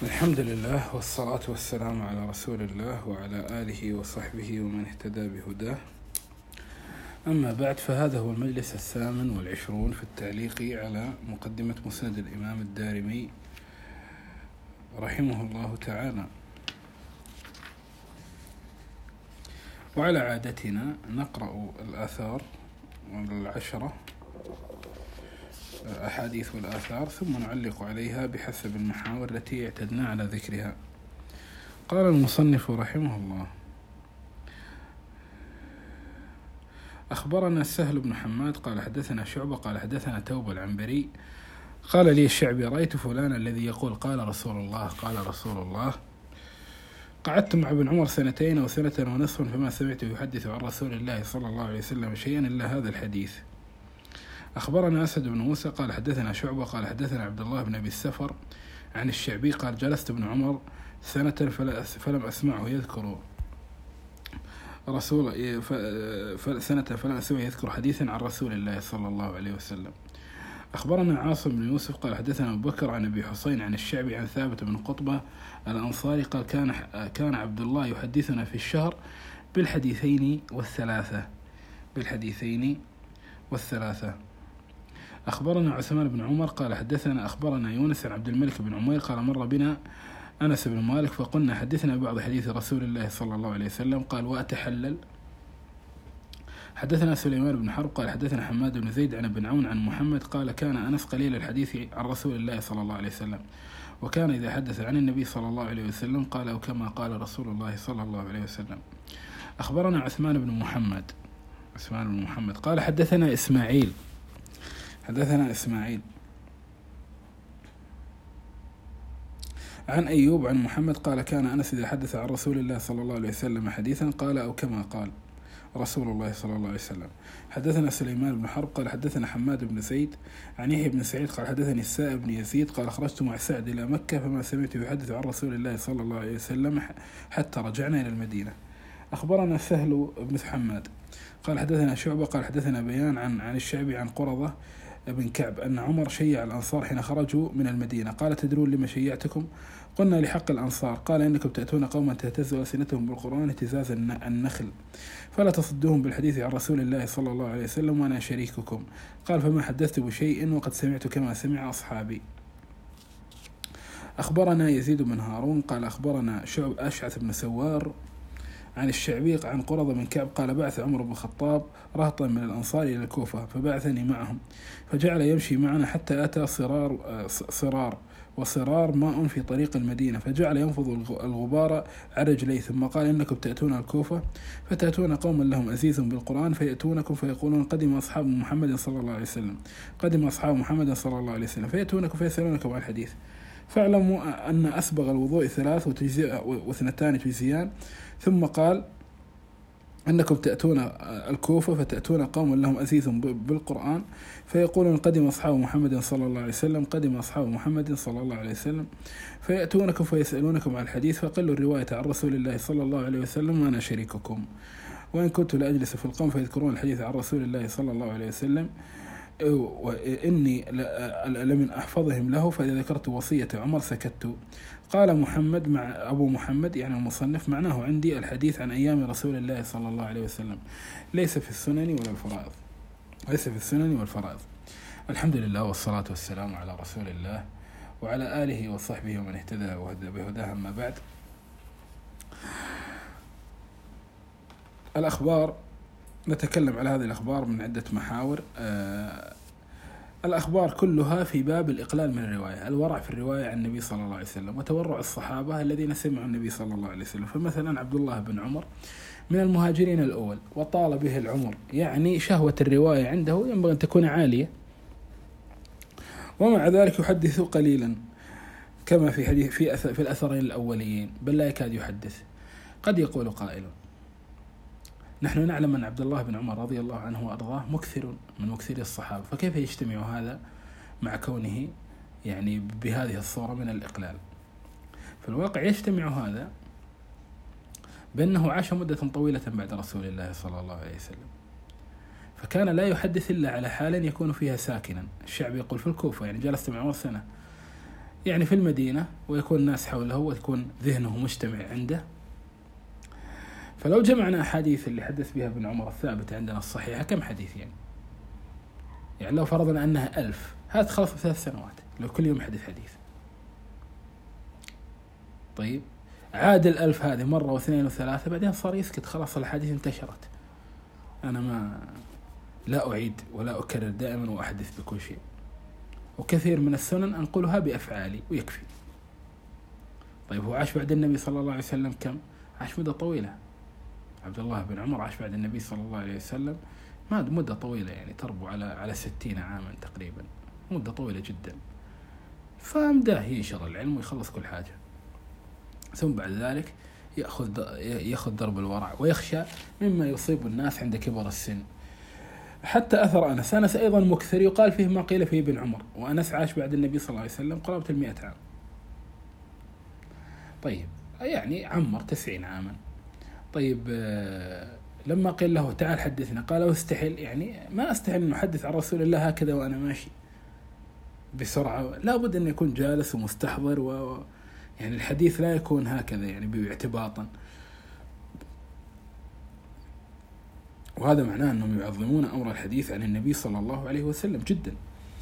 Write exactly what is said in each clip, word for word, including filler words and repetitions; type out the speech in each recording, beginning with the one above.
الحمد لله والصلاة والسلام على رسول الله وعلى آله وصحبه ومن اهتدى بهداه. أما بعد، فهذا هو المجلس الثامن والعشرون في التعليق على مقدمة مسند الإمام الدارمي رحمه الله تعالى. وعلى عادتنا نقرأ الآثار والعشرة أحاديث والآثار ثم نعلق عليها بحسب المحاور التي اعتدنا على ذكرها. قال المصنف رحمه الله: أخبرنا سهل بن حماد قال حدثنا شعبة قال حدثنا توبة العنبري قال لي الشعبي: رأيت فلان الذي يقول قال رسول الله قال رسول الله. قعدت مع ابن عمر سنتين أو سنة ونصف فما سمعته يحدث عن رسول الله صلى الله عليه وسلم شيئا إلا هذا الحديث. أخبرنا أسد بن موسى قال حدثنا شعبة قال حدثنا عبد الله بن أبي السفر عن الشعبي قال جلست ابن عمر سنة فلم أسمعه يذكر رسول سنة فلم أسمعه يذكر حديثا عن رسول الله صلى الله عليه وسلم. أخبرنا عاصم بن يوسف قال حدثنا أبو بكر عن أبي حسين عن الشعبي عن ثابت بن قطبة الأنصاري قال كان كان عبد الله يحدثنا في الشهر بالحديثين والثلاثة بالحديثين والثلاثة. أخبرنا عثمان بن عمر قال حدثنا أخبرنا يونس عن عبد الملك بن عمير قال مر بنا أنس بن مالك فقلنا حدثنا بعض حديث رسول الله صلى الله عليه وسلم قال وأتحلل. حدثنا سليمان بن حرب قال حدثنا حماد بن زيد عن ابن عون عن محمد قال كان أنس قليل الحديث عن رسول الله صلى الله عليه وسلم وكان إذا حدث عن النبي صلى الله عليه وسلم قال أو كما قال رسول الله صلى الله عليه وسلم. أخبرنا عثمان بن محمد عثمان بن محمد قال حدثنا إسماعيل حدثنا إسماعيل عن أيوب عن محمد قال كان أنس إذا حدث عن رسول الله صلى الله عليه وسلم حديثا قال أو كما قال رسول الله صلى الله عليه وسلم. حدثنا سليمان بن حرب قال حدثنا حماد بن زيد عن يحيى بن سعيد قال حدثني السائب بن يزيد قال خرجت مع سعد إلى مكة فما سمعته يحدث عن رسول الله صلى الله عليه وسلم حتى رجعنا إلى المدينة. أخبرنا سهل بن حماد قال حدثنا شعبة قال حدثنا بيان عن عن الشعبي عن قرظة ابن كعب أن عمر شيع الأنصار حين خرجوا من المدينة قال تدرون لما شيعتكم؟ قلنا لحق الأنصار. قال إنكم تأتون قوما تهتز ألسنتهم بالقرآن اهتزاز النخل فلا تصدوهم بالحديث عن رسول الله صلى الله عليه وسلم وأنا شريككم. قال فما حدثت بشيء وقد سمعت كما سمع أصحابي. أخبرنا يزيد بن هارون قال أخبرنا شعب أشعث بن سوار عن الشعبي عن قرظة بن كعب قال بعث عمر بن الخطاب رهطا من الأنصار إلى الكوفة فبعثني معهم فجعل يمشي معنا حتى أتى صرار صرار وصرار ماء في طريق المدينة فجعل ينفض الغبار على رجليه ثم قال إنكم تأتون الكوفة فتأتون قوما لهم أزيز بالقرآن فيأتونكم فيقولون قدم أصحاب محمد صلى الله عليه وسلم قدم أصحاب محمد صلى الله عليه وسلم فيأتونكم فيسألونكم عن الحديث فاعلموا أن أسبغ الوضوء ثلاث واثنتان تجزيان. ثم قال أنكم تأتون الكوفة فتأتون قوم لهم أزيز بالقرآن فيقولون قدم أصحاب محمد صلى الله عليه وسلم قدم أصحاب محمد صلى الله عليه وسلم فيأتونكم فيسألونكم عن الحديث فقلوا الرواية عن رسول الله صلى الله عليه وسلم وأنا شريككم. وإن كنت لأجلس في القوم فيذكرون الحديث عن رسول الله صلى الله عليه وسلم وإني لمن أحفظهم له فإذا ذكرت وصية عمر سكت. قال محمد مع أبو محمد يعني المصنف معناه عندي الحديث عن أيام رسول الله صلى الله عليه وسلم ليس في السنن ولا الفرائض ليس في السنن والفرائض. الحمد لله والصلاة والسلام على رسول الله وعلى آله وصحبه ومن اهتدى بهداه. أما بعد، الأخبار نتكلم على هذه الأخبار من عدة محاور. آه الأخبار كلها في باب الإقلال من الرواية، الورع في الرواية عن النبي صلى الله عليه وسلم وتورع الصحابة الذين سمعوا النبي صلى الله عليه وسلم. فمثلا عبد الله بن عمر من المهاجرين الأول وطال به العمر يعني شهوة الرواية عنده ينبغي أن تكون عالية ومع ذلك يحدث قليلا كما في حديث في, في الأثرين الأوليين بل لا يكاد يحدث. قد يقول قائل نحن نعلم أن عبد الله بن عمر رضي الله عنه وأرضاه مكثر من مكثري الصحابة فكيف يجتمع هذا مع كونه يعني بهذه الصورة من الإقلال؟ في الواقع يجتمع هذا بأنه عاش مدة طويلة بعد رسول الله صلى الله عليه وسلم فكان لا يحدث إلا على حال يكون فيها ساكنا. الشعب يقول في الكوفة يعني جلست مع عمر سنة يعني في المدينة ويكون الناس حوله ويكون ذهنه مجتمع عنده. فلو جمعنا أحاديث اللي حدث بها ابن عمر الثابتة عندنا الصحيحة كم حديث يعني؟ يعني لو فرضنا أنها ألف، هذا خلص بثلاث سنوات لو كل يوم حدث حديث. طيب عاد الألف هذه مرة واثنين وثلاثة، بعدين صار يسكت، خلاص الحديث انتشرت. أنا ما لا أعيد ولا أكرر، دائما وأحدث بكل شيء، وكثير من السنن أنقلها بأفعالي ويكفي. طيب هو عاش بعد النبي صلى الله عليه وسلم كم؟ عاش مدة طويلة. عبد الله بن عمر عاش بعد النبي صلى الله عليه وسلم ما مدة طويلة، يعني تربو على على ستين عاما تقريبا، مدة طويلة جدا. فمداه ينشر العلم ويخلص كل حاجة، ثم بعد ذلك يأخذ يأخذ درب الورع ويخشى مما يصيب الناس عند كبر السن. حتى أثر أنس أنس أيضا مكثر، يقال فيه ما قيل فيه ابن عمر، وأنس عاش بعد النبي صلى الله عليه وسلم قرابة المئة عام. طيب يعني عمر تسعين عاما. طيب لما قيل له تعال حدثنا قال استحل، يعني ما استحل أن أحدث عن رسول الله هكذا وأنا ماشي بسرعة، لا بد أن يكون جالس ومستحضر، و يعني الحديث لا يكون هكذا يعني باعتباطا. وهذا معناه أنهم يعظمون أمر الحديث عن النبي صلى الله عليه وسلم جدا.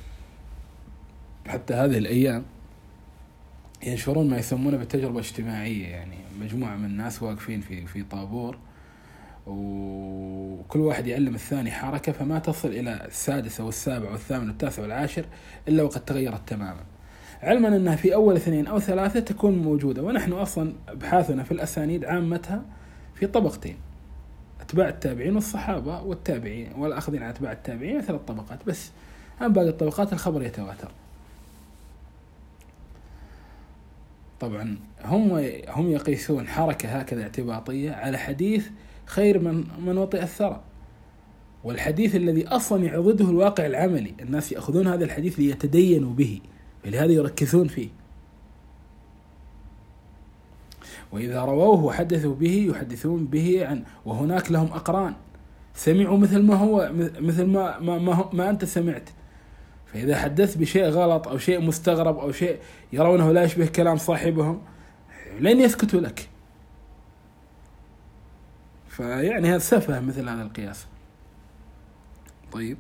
حتى هذه الأيام ينشرون ما يسمونه بالتجربة الاجتماعية، يعني مجموعة من الناس واقفين في في طابور، وكل واحد يعلم الثاني حركة، فما تصل إلى السادس أو السابع والثامن والتاسع والعاشر إلا وقد تغيرت تماما، علما أنها في أول اثنين أو ثلاثة تكون موجودة. ونحن أصلا أبحاثنا في الأسانيد عامتها في طبقتين: أتباع التابعين والصحابة والتابعين والأخذين على أتباع التابعين، ثلاث طبقات بس. أما باقي الطبقات الخبر يتواتر. طبعا هم هم يقيسون حركة هكذا اعتباطية على حديث خير من من وطئ الثرى، والحديث الذي أصلا يعضده الواقع العملي. الناس يأخذون هذا الحديث ليتدينوا به، فلهذا يركزون فيه. وإذا رووه وحدثوا به يحدثون به عن، وهناك لهم أقران سمعوا مثل ما هو مثل ما ما ما, ما أنت سمعت. فإذا حدث بشيء غلط أو شيء مستغرب أو شيء يرونه لا يشبه كلام صاحبهم لن يسكتوا لك. فيعني هذا سفه مثل هذا القياس. طيب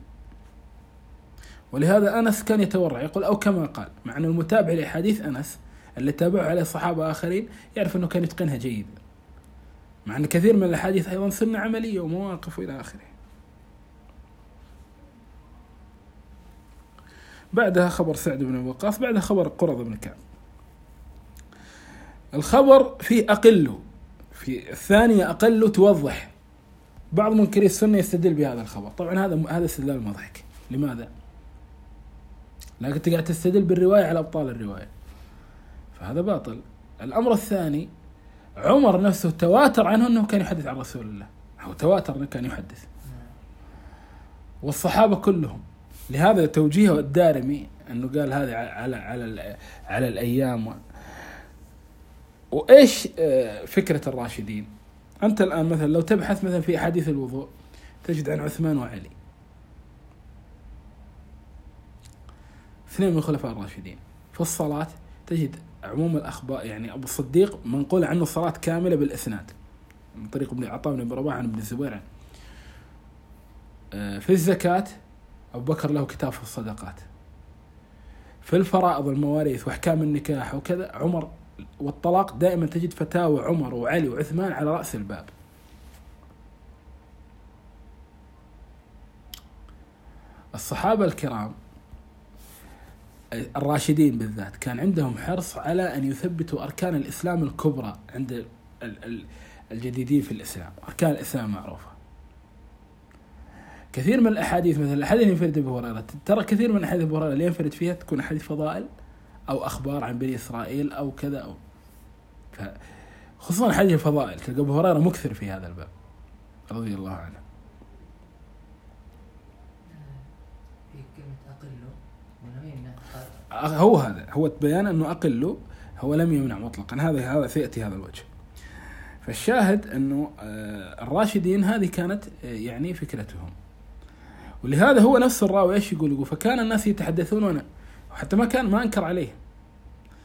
ولهذا أنس كان يتورع، يقول أو كما قال، مع أن المتابع لحديث أنس اللي تابعوا عليه صحابة آخرين يعرف أنه كان يتقنها جيدا، مع أن كثير من الحديث أيضا سنة عملية ومواقف إلى آخره. بعدها خبر سعد بن وقاص، بعدها خبر قرظة بن كعب. الخبر فيه أقل، في الثانية أقل توضح. بعض منكري السنة يستدل بهذا الخبر، طبعا هذا هذا استدلال مضحك. لماذا؟ لكن قاعد تستدل بالرواية على أبطال الرواية، فهذا باطل. الأمر الثاني، عمر نفسه تواتر عنه أنه كان يحدث عن رسول الله، أو تواتر أنه كان يحدث، والصحابة كلهم. لهذا توجيهه الدارمي أنه قال هذا على على على الأيام و... وإيش فكرة الراشدين. أنت الآن مثلا لو تبحث مثلا في أحاديث الوضوء تجد عن عثمان وعلي، اثنين من الخلفاء الراشدين. في الصلاة تجد عموم الأخبار، يعني أبو الصديق منقول عنه صلاة كاملة بالإسناد من طريق ابن عطاء بن رباح عن ابن الزبير. في الزكاة أبو بكر له كتاب في الصدقات. في الفرائض والمواريث وأحكام النكاح وكذا عمر، والطلاق دائما تجد فتاوى عمر وعلي وعثمان على رأس الباب. الصحابة الكرام الراشدين بالذات كان عندهم حرص على أن يثبتوا أركان الإسلام الكبرى عند الجديدين في الإسلام. أركان الإسلام معروفة. كثير من الأحاديث مثل الأحاديث اللي ينفرد أبو هريرة، ترى كثير من أحاديث أبو هريرة اللي ينفرد فيها تكون أحاديث فضائل أو أخبار عن بني إسرائيل أو كذا، أو خصوصا حديث الفضائل تلقى أبو هريرة مكثر في هذا الباب رضي الله عنه. هو هذا هو بيان أنه أقله، هو لم يمنع مطلقا. هذا هذا سيأتي هذا الوجه. فالشاهد أنه الراشدين هذه كانت يعني فكرتهم. ولهذا هو نفس الراوي ايش يقول؟ يقول فكان الناس يتحدثون، وانا وحتى ما كان ما انكر عليه،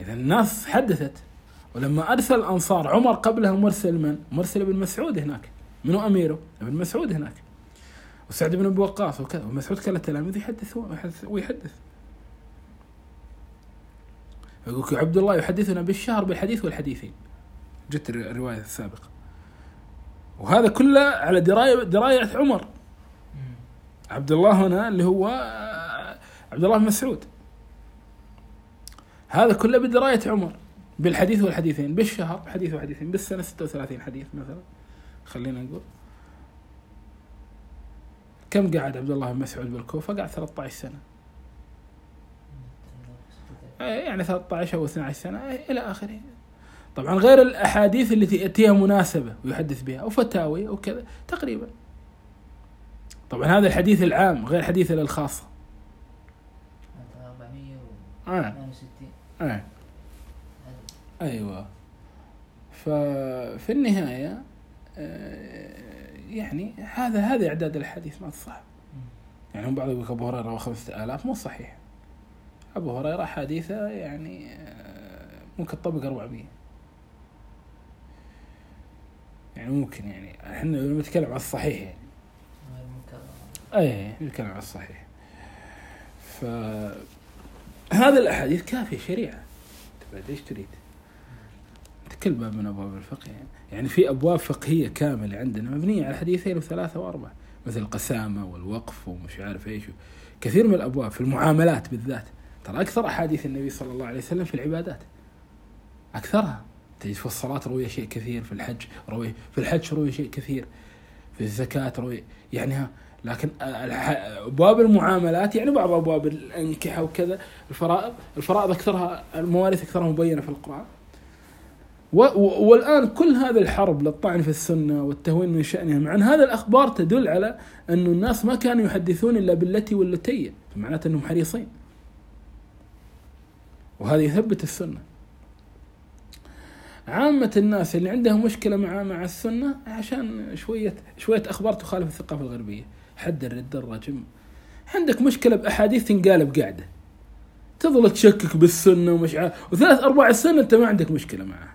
إذا الناس حدثت. ولما أرسل الأنصار عمر قبله مرسل من؟ مرسل ابن مسعود هناك. منو أميره؟ ابن مسعود هناك، وسعد بن أبي وقاص وكذا. ومسعود كان التلاميذ يحدث ويحدث. يقول عبد الله يحدثنا بالشهر بالحديث والحديثين، جت الرواية السابقة. وهذا كله على دراية دراية عمر. عبد الله هنا اللي هو عبد الله بن مسعود، هذا كله بدراية عمر بالحديث والحديثين، بالشهر حديث وحديثين، بالسنة ستة وثلاثين حديث مثلا. خلينا نقول كم قعد عبد الله بن مسعود بالكوفة؟ قعد ثلاثة عشر سنة، يعني ثلاثة عشر أو اثنتي عشرة سنة إلى آخره. طبعا غير الأحاديث التي تأتيها مناسبة ويحدث بها أو فتاوي أو كذا تقريبا. طبعا هذا الحديث العام غير حديث الخاصة. أربعمية وثمانية وستين. آه. أيوة. ففي النهاية يعني هذا هذا إعداد الحديث ما تصح. يعني هم بعض يقول أبو هريرة روى خمسة آلاف، مو صحيح. أبو هريرة حديثة يعني ممكن تطبق أربعمية، يعني ممكن، يعني احنا نتكلم على الصحيح يعني. أيه نتكلم على الصحيح. فهذا الأحاديث كافية شريعة. تبعد إيش تريد؟ كل باب من أبواب الفقه يعني. يعني في أبواب فقهية كاملة عندنا مبنية على حديثين وثلاثة وأربعة، مثل القسامة والوقف ومش عارف إيش، كثير من الأبواب في المعاملات بالذات. ترى أكثر أحاديث النبي صلى الله عليه وسلم في العبادات، أكثرها تجد في الصلاة روي شيء كثير، في الحج روي في الحج روي شيء كثير، في الزكاة روي يعني ها. لكن أبواب المعاملات يعني بعض أبواب الأنكحة وكذا، الفرائض الفرائض أكثرها، الموارث أكثرها مبينة في القرآن. والآن كل هذا الحرب للطعن في السنة والتهوين من شأنها، مع أن هذا الأخبار تدل على أن الناس ما كانوا يحدثون إلا بالتي والتي، معناته أنهم حريصين، وهذا يثبت السنة. عامة الناس اللي عندهم مشكلة مع مع السنة عشان شوية شوية أخبار تخالف الثقافة الغربية، حد الرد الرجم. عندك مشكلة بأحاديث تنقالب قاعدة، تظل تشكك بالسنة ومش عارف، وثلاث أرباع السنة أنت ما عندك مشكلة معها.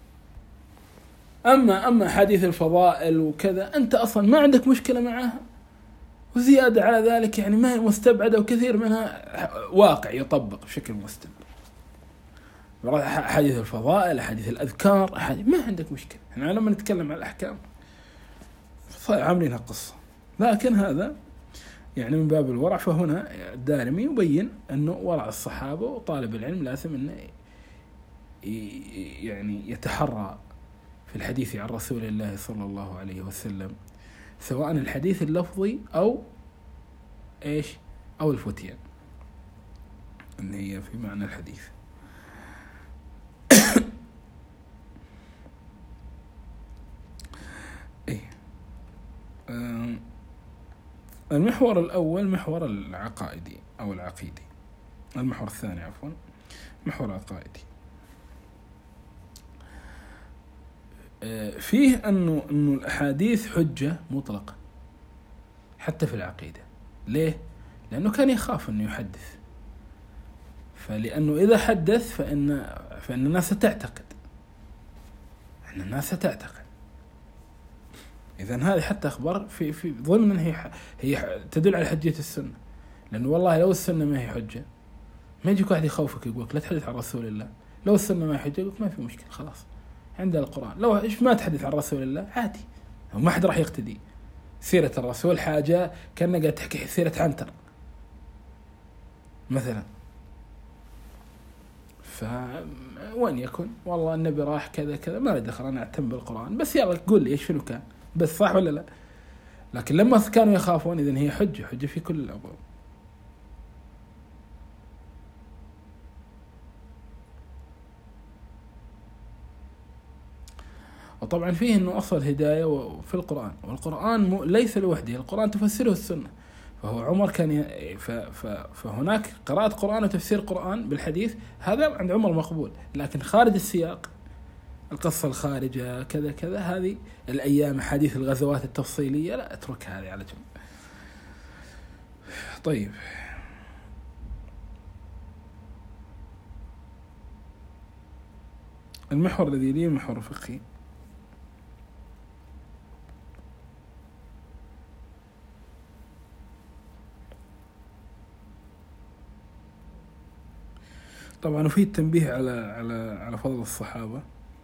أما أما حديث الفضائل وكذا أنت أصلا ما عندك مشكلة معها، وزيادة على ذلك يعني ما هي مستبعدة، وكثير منها واقع يطبق بشكل مستمر. حديث الفضائل، حديث الأذكار، حديث ما عندك مشكلة. احنا لما نتكلم عن الأحكام عاملينها قصة، لكن هذا يعني من باب الورع. فهنا الدارمي يبين أنه ورع الصحابة، وطالب العلم لازم أنه يعني يتحرى في الحديث عن رسول الله صلى الله عليه وسلم، سواء الحديث اللفظي أو إيش أو الفتيان اللي هي في معنى الحديث. إيه. المحور الأول محور العقائدي أو العقيدي، المحور الثاني عفوا محور عقائدي. فيه أنه أنه الأحاديث حجة مطلقة حتى في العقيدة. ليه؟ لأنه كان يخاف أنه يحدث، فلأنه إذا حدث فإن فإن الناس تعتقد، أن الناس تعتقد. إذن هذه حتى أخبار في في ضمن هي هي تدل على حجية السنة. لأنه والله لو السنة ما هي حجة ما يجيك واحد يخوفك يقولك لا تحدث عن رسول الله. لو السنة ما هي حجة يقولك ما في مشكلة خلاص عند القرآن. لو إيش ما تحدث عن رسول الله عادي، وما حد راح يقتدي. سيرة الرسول حاجة كأنك قاعد تحكي سيرة عنتر مثلا. فوين يكون والله النبي راح كذا كذا ما دخل، أنا أعتم بالقرآن بس، يلا قول لي إيش شنو كان بس، صح ولا لا؟ لكن لما كانوا يخافون إذن هي حجة حجة في كل الأبواب. وطبعا فيه أنه أصل هداية في القرآن، والقرآن ليس لوحده، القرآن تفسره السنة. فهو عمر كان ي... ف... ف... فهناك قراءة قرآن وتفسير قرآن بالحديث، هذا عند عمر مقبول. لكن خارج السياق، القصة الخارجة كذا كذا، هذه الأيام حديث الغزوات التفصيلية لا أترك هذه على جنب. طيب المحور الذي يليه المحور الفقهي. طبعا وفي التنبيه على على على فضل الصحابة.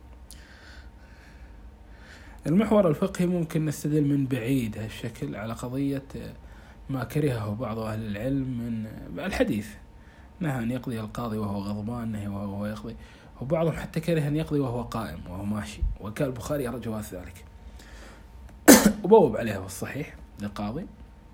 المحور الفقهي ممكن نستدل من بعيد هالشكل على قضية ما كرهه بعض أهل العلم من الحديث، نهى أن يقضي القاضي وهو غضبان، نهى وهو يقضي، وبعضهم حتى كره أن يقضي وهو قائم وهو ماشي، وكان البخاري يرى جواز ذلك وبوب عليها في الصحيح للقاضي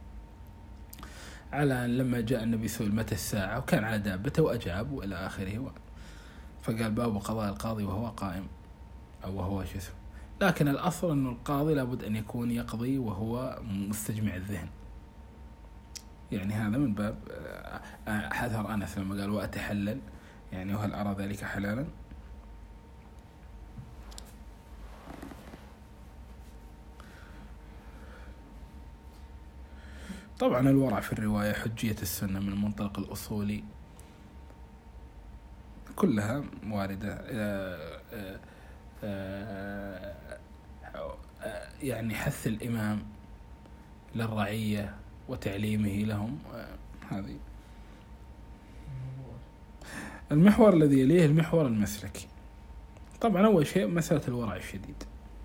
على لما جاء النبي سئل متى الساعة وكان على دابته وأجاب وإلى آخره، فقال باب قضاء القاضي وهو قائم أو وهو شسم. لكن الأصل أن القاضي لابد أن يكون يقضي وهو مستجمع الذهن، يعني هذا من باب حذر أنس لما قال وأتحلل، يعني وهل أرى ذلك حلالا. طبعا الورع في الرواية، حجية السنة من المنطلق الأصولي كلها واردة، يعني حث الإمام للرعية وتعليمه لهم. هذه المحور الذي يليه المحور المسلكي. طبعا أول شيء مسألة الورع الشديد،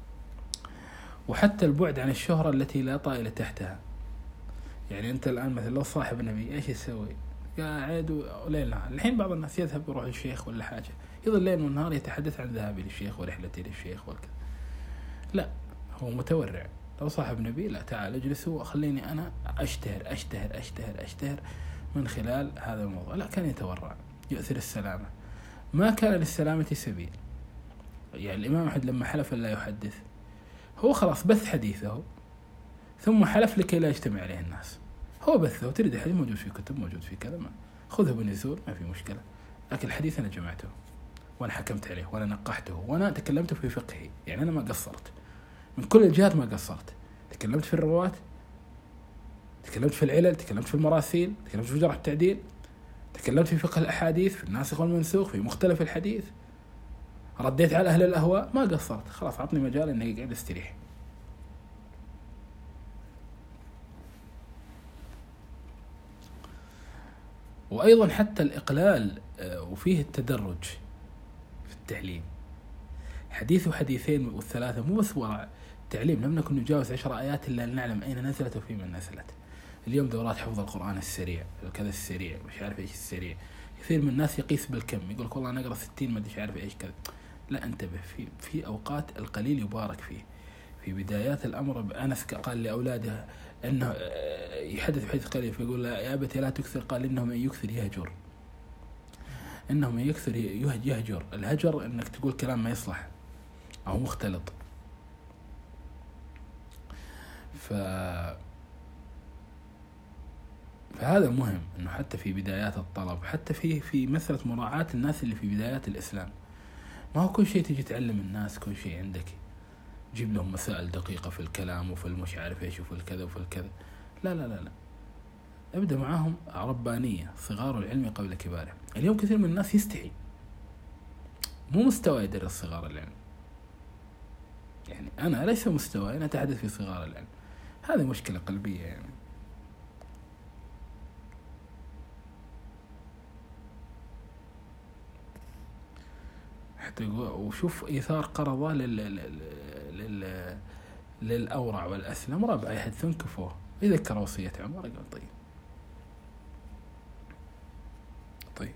وحتى البعد عن الشهرة التي لا طائل تحتها. يعني أنت الآن مثلا لو صاحب نبي إيش يسوي؟ قاعد وليل نهار. الحين بعض الناس يذهب يروح للشيخ ولا حاجة، يظل ليل ونهار يتحدث عن ذهابي للشيخ ورحلتي للشيخ والكذا. لا، هو متورع. لو صاحب نبي لا، تعال اجلسوا وخليني أنا أشتهر أشتهر أشتهر أشتهر من خلال هذا الموضوع. لا، كان يتورع، يؤثر السلامة، ما كان للسلامة سبيل. يعني الإمام أحمد لما حلف لا يحدث، هو خلاص بث حديثه ثم حلف لكي لا يجتمع عليه الناس. هو بثه، تريد الحديث موجود في كتب، موجود في كذا، ما خذه بنزول، ما في مشكلة، لكن الحديث أنا جمعته وأنا حكمت عليه وأنا نقحته وأنا تكلمت في فقهه. يعني أنا ما قصرت من كل الجهات، ما قصرت. تكلمت في الرواة، تكلمت في العلل، تكلمت في المراسيل، تكلمت في جرح التعديل، تكلمت في فقه الأحاديث، في الناسخ والمنسوخ، في مختلف الحديث، رديت على أهل الأهواء، ما قصرت. خلاص عطني مجال إني قاعد استريح. وأيضا حتى الإقلال وفيه التدرج في التعليم، حديث وحديثين والثلاثة، مو بس ورع تعليم. لم نكن نجاوز عشر آيات إلا نعلم أين نزلت وفي من نزلت. اليوم دورات حفظ القرآن السريع، كذا السريع، مش عارف إيش السريع. كثير من الناس يقيس بالكم، يقول لك والله نقرأ ستين ما أدري عارف إيش كذا. لا، انتبه، في في أوقات القليل يبارك فيه. في بدايات الأمر أنس قال لأولاده أنه يحدث بحديث قليل، فيقول يا أبتي لا تكثر، قال إنه من يكثر يهجر، إنه من يكثر يهجر. الهجر إنك تقول كلام ما يصلح أو مختلط. ف... فهذا مهم، إنه حتى في بدايات الطلب، حتى في في مسألة مراعاة الناس اللي في بدايات الإسلام، ما هو كل شيء تجي تعلم الناس كل شيء عندك، جيب لهم مسائل دقيقة في الكلام وفي المش عارف إيش وفي الكذا وفي الكذا. لا لا لا لا، ابدأ معهم ربانية، صغار العلم قبل كباره. اليوم كثير من الناس يستحي، مو مستوى يدرس صغار العلم. يعني أنا ليس مستوى، أنا أتحدث في صغار العلم. هذه مشكلة قلبية يعني. حتى وشوف إيثار قرضة لل لل للأورع والأسلم، ربع يحد ثنكفوه، يذكر وصية عمر. قال طيب طيب.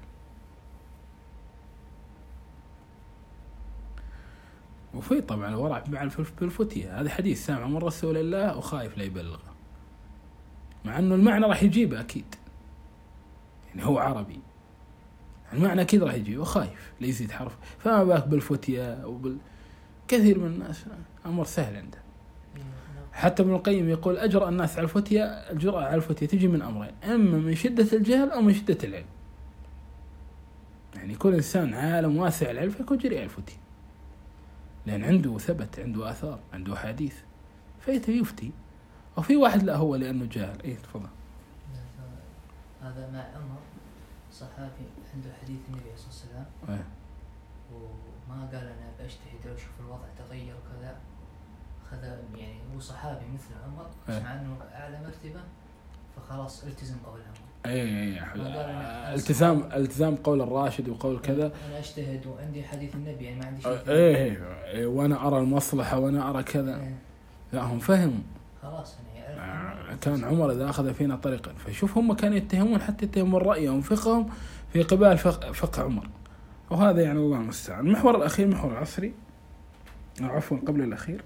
وفي طبعا الورع مع بالفتية، هذا حديث سامع من رسول الله وخايف لا يبلغه، مع أنه المعنى راح يجيبه أكيد، يعني هو عربي، المعنى أكيد راح يجيبه وخايف لا يزيد حرف. فما بالك بالفتية وبال كثير من الناس أمر سهل عنده. حتى ابن القيم يقول أجرأ الناس على الفتية، الجرأة على الفتية تجي من أمرين، إما من شدة الجهل أو من شدة العلم. يعني كل إنسان عالم واسع العلم فيكون جريء على الفتية، لأن عنده ثبت، عنده آثار، عنده حديث، فيفتي. وفي واحد لا، هو لأنه جاهل. إيه تفضل. هذا مع عمر صحابي عنده حديث النبي صلى الله عليه وسلم، ما قال أنا بأجتهد وأشوف الوضع تغير كذا، خذ يعني هو صحابي مثل عمر إيه. مع أنه أعلى مرتبة فخلاص التزم قول عمر. اي اي ما قال أنا التزام التزام قول الراشد وقول كذا. أنا أجتهد وعندي حديث النبي يعني ما عندي شيء. ايه ايه وانا ارى المصلحة وانا ارى كذا. إيه. لا هم فهموا. خلاص يعني آه، كان عمر إذا أخذ فينا طريقا، فشوف هم كانوا يتهمون حتى يتهمون رأيهم فقههم في قبال فقه, فقه عمر. وهذا يعني الله المستعان. المحور الأخير محور العصري، أو عفوا قبل الأخير،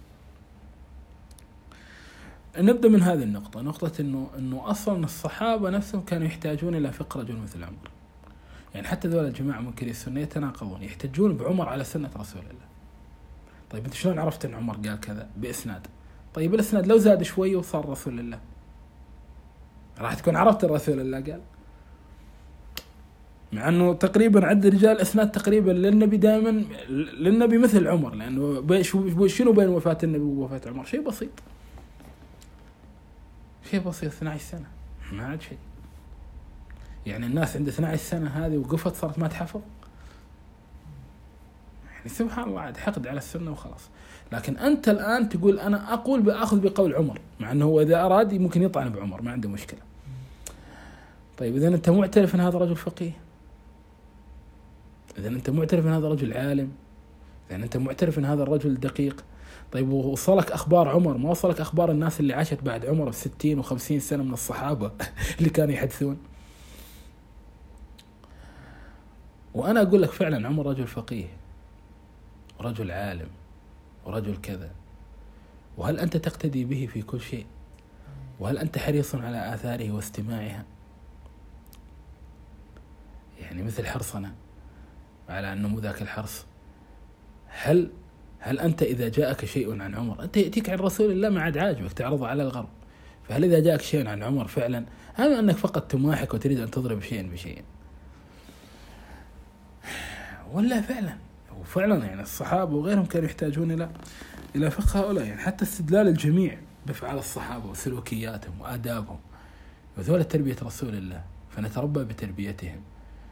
نبدأ من هذه النقطة، نقطة إنه إنه أصلا الصحابة نفسهم كانوا يحتاجون إلى فقه رجل مثل عمر. يعني حتى ذول الجماعة منكري السنة يتناقضون، يحتجون بعمر على سنة رسول الله. طيب أنت شلون عرفت إن عمر قال كذا؟ بإسناد. طيب الإسناد لو زاد شوي وصار رسول الله راح تكون عرفت الرسول الله قال، مع أنه تقريبا عد رجال إسناد تقريبا للنبي دائما للنبي مثل عمر، لأنه شنو بين وفاة النبي ووفاة عمر؟ شيء بسيط، شيء بسيط، اثنتي عشرة سنة، ما عاد شيء. يعني الناس عند اثنتي عشرة سنة هذه وقفت صارت ما تحفظ. يعني سبحان الله، عاد حقد على السنة وخلاص. لكن أنت الآن تقول أنا أقول بأخذ بقول عمر، مع أنه هو إذا أراد ممكن يطعن بعمر ما عنده مشكلة. طيب إذا أنت معترف أن هذا رجل فقيه، إذا أنت معترف أن هذا رجل عالم، إذا أنت معترف أن هذا الرجل دقيق، طيب وصلك أخبار عمر، ما وصلك أخبار الناس اللي عاشت بعد عمر بستين وخمسين سنة من الصحابة اللي كانوا يحدثون؟ وأنا أقول لك فعلا عمر رجل فقيه ورجل عالم ورجل كذا. وهل أنت تقتدي به في كل شيء؟ وهل أنت حريص على آثاره واستماعها؟ يعني مثل حرصنا على أنه مو ذاك الحرص. هل هل أنت إذا جاءك شيء عن عمر، أنت يأتيك عن رسول الله ما عاد عاجبك تعرضه على الغرب، فهل إذا جاءك شيء عن عمر فعلا هل أنك فقط تماحك وتريد أن تضرب شيئا بشيء، ولا فعلا وفعلا يعني الصحابة وغيرهم كانوا يحتاجون إلى إلى فقه هؤلاء؟ يعني حتى استدلال الجميع بأفعال الصحابة وسلوكياتهم وآدابهم وذول تربية رسول الله، فنتربى بتربيتهم.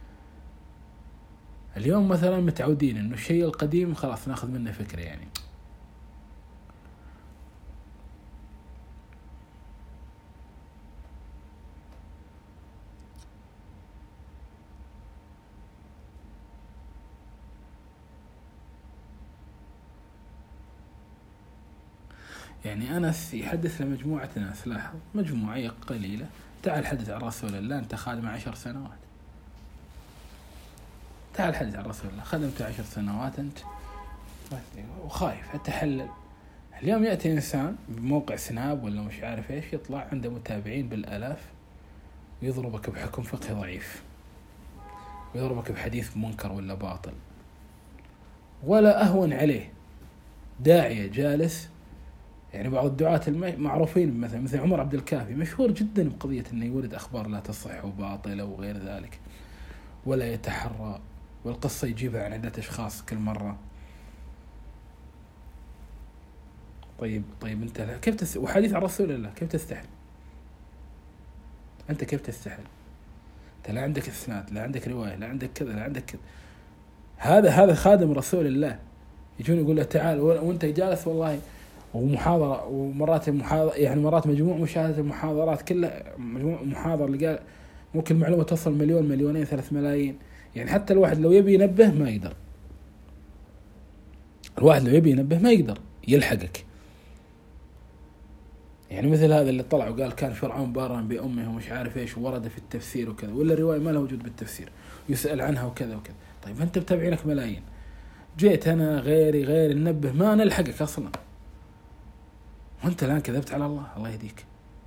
اليوم مثلا متعودين إنه الشيء القديم خلاص ناخذ منه فكرة. يعني يعني أنس يحدث لمجموعة ناس، لاحظ مجموعة قليلة، تعال حدث عن رسول الله، أنت خادم عشر سنوات، تعال حدث عن رسول الله، خدمت عشر سنوات أنت وخايف حتى حلل. اليوم يأتي إنسان بموقع سناب ولا مش عارف إيش، يطلع عنده متابعين بالآلاف ويضربك بحكم فقهي ضعيف، ويضربك بحديث منكر ولا باطل. ولا أهون عليه داعية جالس، يعني بعض الدعاة المعروفين مثلا مثل عمر عبد الكافي مشهور جدا بقضية أنه يورد أخبار لا تصح وباطلة وغير ذلك، ولا يتحرى، والقصة يجيبها عن عدة أشخاص كل مرة. طيب طيب أنت كيف تس... وحديث عن رسول الله كيف تستحل؟ أنت كيف تستحل؟ أنت لا عندك إسناد، لا عندك رواية، لا عندك كذا، لا عندك كذا. هذا هذا خادم رسول الله، يجون يقول له تعال وأنت جالس والله ومحاضرة، ومرات محاضرة يعني مرات مجموع مشاهدة المحاضرات كلها، مجموع محاضرة اللي قال ممكن معلومة توصل مليون مليونين ثلاث ملايين. يعني حتى الواحد لو يبي ينبه ما يقدر، الواحد لو يبي ينبه ما يقدر يلحقك. يعني مثل هذا اللي طلع وقال كان فرعون بارا بأمه ومش عارف إيش ورد في التفسير وكذا، ولا رواية ما له وجود بالتفسير يسأل عنها وكذا وكذا. طيب أنت بتابعينك ملايين، جيت أنا غيري غير ننبه ما نلحقك أصلا، وأنت الآن كذبت على الله، الله يهديك.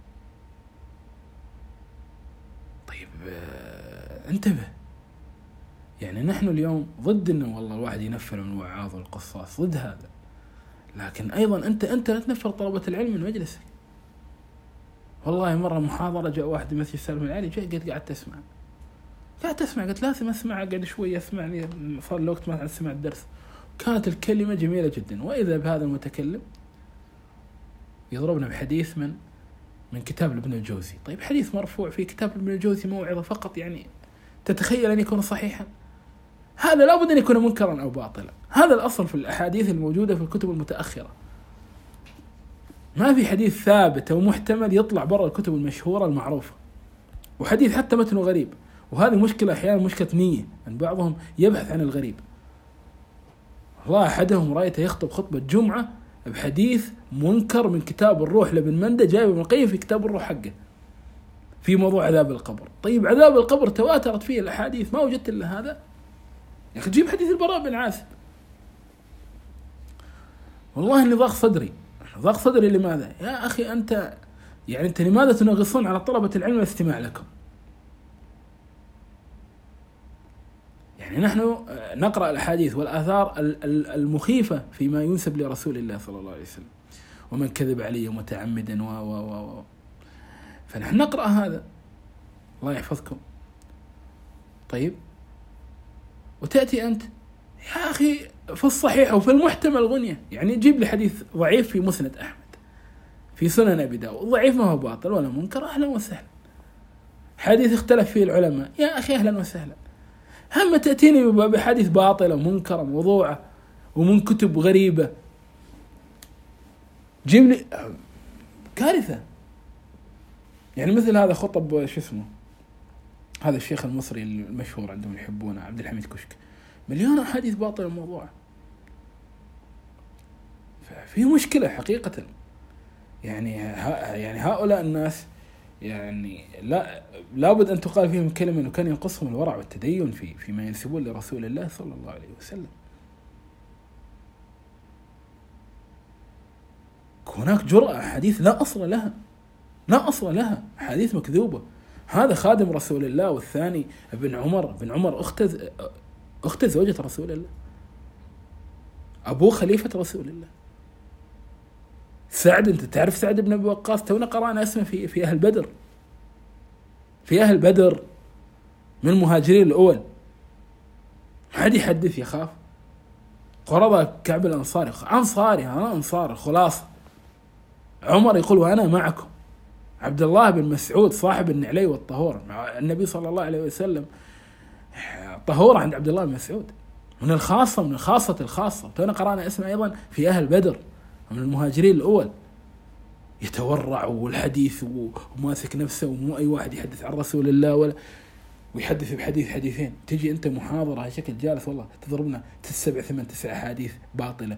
طيب آه انتبه. يعني نحن اليوم ضد إنه والله الواحد ينفر من الوعاظ والقصاص، ضد هذا، لكن أيضا أنت أنت لا تنفر طلبة العلم من مجلسك. والله مرة محاضرة جاء واحد مثل سالم العلي، جاء قلت قاعد تسمع قاعد تسمع قلت لازم أسمع، قاعد شوية أسمعني، صار الوقت ما أسمع الدرس. كانت الكلمة جميلة جدا، وإذا بهذا المتكلم يضربنا بحديث من من كتاب ابن الجوزي. طيب حديث مرفوع في كتاب ابن الجوزي موعظة فقط، يعني تتخيل أن يكون صحيحا؟ هذا لابد أن يكون منكرا أو باطلا. هذا الأصل في الأحاديث الموجودة في الكتب المتأخرة. ما في حديث ثابت أو محتمل يطلع برا الكتب المشهورة المعروفة، وحديث حتى متنه غريب. وهذه مشكلة أحيانا مشكلة نية، أن بعضهم يبحث عن الغريب. والله أحدهم رأيته يخطب خطبة جمعة بحديث منكر من كتاب الروح لابن مندة، جايب ابن القيم في كتاب الروح حقه في موضوع عذاب القبر. طيب عذاب القبر تواترت فيه الأحاديث، ما وجدت إلا هذا؟ يا أخي جيب حديث البراء بن عازب. والله إني ضاق صدري ضاق صدري لماذا؟ يا أخي أنت يعني أنت لماذا تنغصون على طلبة العلم الاستماع لكم؟ يعني نحن نقرأ الأحاديث والآثار المخيفة فيما ينسب لرسول الله صلى الله عليه وسلم، ومن كذب عليه متعمدا و و و فنحن نقرأ هذا، الله يحفظكم. طيب وتأتي أنت يا أخي في الصحيح وفي المحتمل غنية، يعني جيب لي حديث ضعيف في مسند أحمد، في سنن أبي داود، ضعيف ما هو باطل ولا منكر، أهلا وسهلا. حديث اختلف فيه العلماء، يا أخي أهلا وسهلا. هم تأتيني بحديث باطلة منكرة موضوعة ومن كتب غريبة، جيب لي كارثة. يعني مثل هذا خطب شو اسمه هذا الشيخ المصري المشهور عندهم يحبونه، عبد الحميد كشك، مليون أحاديث باطلة موضوعة. ففي مشكلة حقيقة. يعني يعني هؤلاء الناس يعني لا لابد أن تقال فيهم كلمة أنه كان ينقصهم الورع والتدين في فيما ينسبون لرسول الله صلى الله عليه وسلم. هناك جرأة حديث لا أصل لها، لا أصل لها، حديث مكذوبة. هذا خادم رسول الله، والثاني ابن عمر، ابن عمر أخت أخت زوجة رسول الله، أبوه خليفة رسول الله. سعد، أنت تعرف سعد بن أبي وقاص؟ تونا قرأنا اسمه في في أهل بدر، في أهل بدر من المهاجرين الأول. ما حد يحدث يخاف. قرض كعب الأنصاري، أنصاري أنا أنصار خلاصة. عمر يقول وأنا معكم. عبد الله بن مسعود صاحب النعلي والطهور، مع النبي صلى الله عليه وسلم طهور عند عبد الله بن مسعود، من الخاصة من خاصة الخاصة. تونا قرأنا اسمه أيضا في أهل بدر من المهاجرين الأول. يتورع والحديث وماسك نفسه، ومو أي واحد يحدث عن رسول الله ولا ويحدث بحديث حديثين. تجي أنت محاضرة هالشكل جالس والله تضربنا تسبع ثمان تسع حديث باطلة،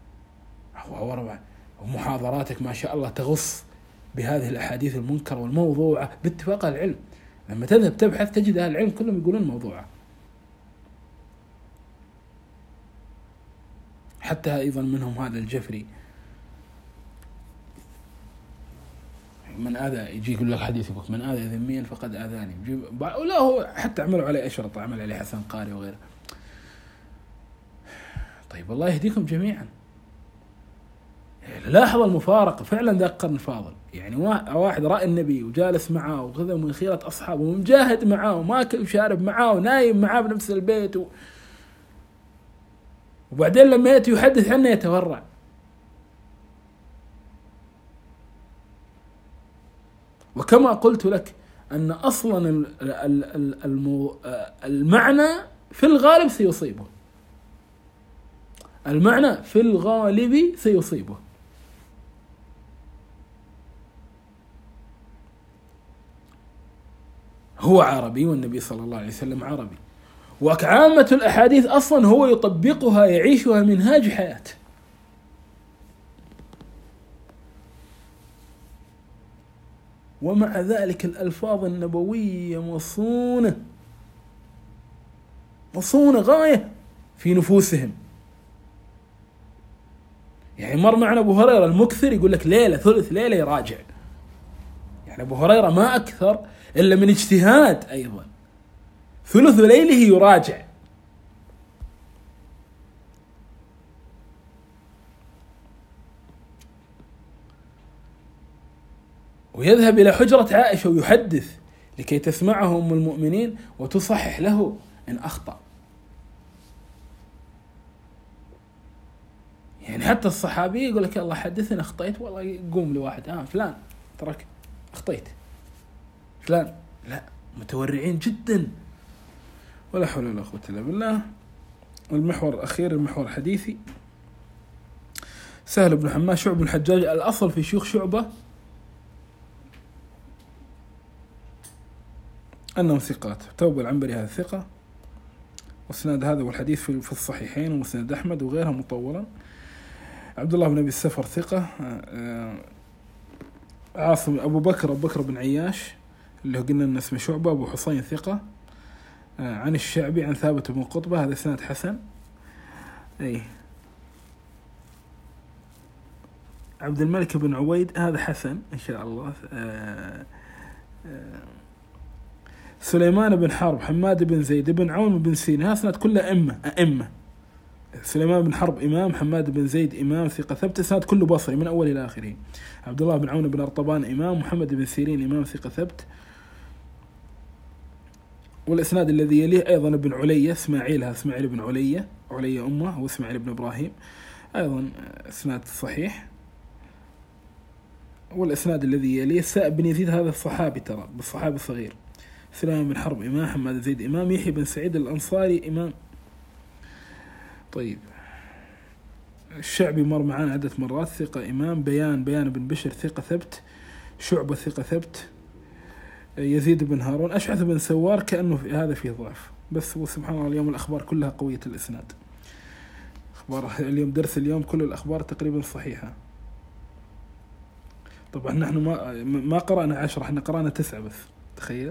ومحاضراتك ما شاء الله تغص بهذه الأحاديث المنكرة والموضوعة باتفاق العلم. لما تذهب تبحث تجد أهل العلم كلهم يقولون موضوعة. حتى أيضا منهم هذا الجفري، من آذى يجي يقول لك حديث يقول من آذى ذميا فقد آذاني، ولا هو حتى عملوا عليه أشرطة، عمل عليه حسن قاري وغيره. طيب الله يهديكم جميعا. لاحظ المفارقة فعلا ذاك قرن فاضل، يعني واحد رأى النبي وجالس معاه وغذا من خيرة أصحابه ومجاهد معاه وماكل وشارب معاه ونايم معاه بنفس البيت و... وبعدين لما يأتي يحدث عنه يتورع. وكما قلت لك أن أصلا المعنى في الغالب سيصيبه، المعنى في الغالب سيصيبه. هو عربي والنبي صلى الله عليه وسلم عربي، وعامة الأحاديث أصلا هو يطبقها يعيشها منهاج حياته. ومع ذلك الألفاظ النبوية مصونة مصونة غاية في نفوسهم. يعني مر معنا أبو هريرة المكثر يقول لك ليلة ثلث ليلة يراجع، يعني أبو هريرة ما أكثر إلا من اجتهاد، أيضا ثلث ليله يراجع. ويذهب إلى حجرة عائشة ويحدث لكي تسمعه أم المؤمنين وتصحح له إن أخطأ. يعني حتى الصحابي يقول لك الله حدثنا أخطيت، والله يقوم لواحد آه فلان ترك أخطيت فلان، لا متورعين جدا. ولا حول ولا قوة إلا بالله. المحور الأخير المحور الحديثي، سهل بن حماد شعبة بن الحجاج. الأصل في شيوخ شعبة أنهم ثقات. توبة العنبري هذا ثقة، وسند هذا والحديث في الصحيحين ومسند أحمد وغيرها مطولا. عبد الله بن أبي السفر ثقة. عاصم أبو بكر أبو بكر بن عياش اللي هو قلنا أن اسمه شعبة. أبو حسين ثقة. عن الشعبي عن ثابت بن قطبة، هذا سند حسن. أي عبد الملك بن عويد هذا حسن إن شاء الله. آآ آآ سليمان بن حرب، حماد بن زيد بن عون بن سين، هذا سند كله أئمة أئمة. سليمان بن حرب إمام، حماد بن زيد إمام ثقة ثبت، سند كله بصري من أول إلى آخره. عبد الله بن عون بن أرطبان إمام، محمد بن سيرين إمام ثقة ثبت. والإسناد الذي يليه أيضا ابن علية إسماعيل، هذا إسماعيل بن علية، علية أمه هو إسماعيل بن إبراهيم، أيضا إسناد صحيح. والإسناد الذي يليه سائب بن يزيد، هذا الصحابي ترى بالصحابي الصغير. سليمان بن حرب إمام، حماد بن زيد إمام، يحيى بن سعيد الأنصاري إمام. طيب الشعبي مر معنا عدة مرات ثقة إمام. بيان بيان بن بشر ثقة ثبت. شعبة ثقة ثبت. يزيد بن هارون. أشعث بن سوار كأنه في هذا فيه ضعف، بس وسبحان الله اليوم الأخبار كلها قوية الإسناد. أخبار اليوم درس اليوم كل الأخبار تقريبا صحيحة. طبعا نحن ما ما قرأنا عشرة، احنا قرأنا تسعة بس، تخيل.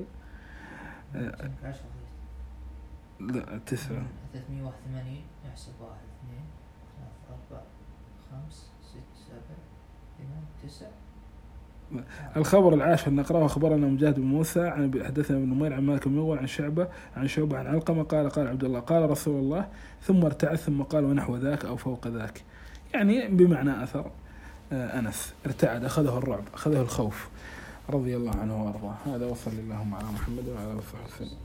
لا تسعة. ثلاثمية وواحد وثمانين يحسب واحد اثنين ثلاثة أربعة خمس ست سبعة ثمان تسعة. الخبر العاشر نقرأه. أخبرنا مجاهد بن موسى عن حدثنا ابن نمير عن مالك بن مغول عن شعبة عن شعبة عن علقمة قال قال عبد الله قال رسول الله، ثم ارتعد ثم قال ونحو ذاك أو فوق ذاك، يعني بمعنى أثر أنس ارتعد، أخذه الرعب، أخذه الخوف رضي الله عنه وأرضاه. هذا وصل اللهم على محمد وعلى آله وصحبه وسلم.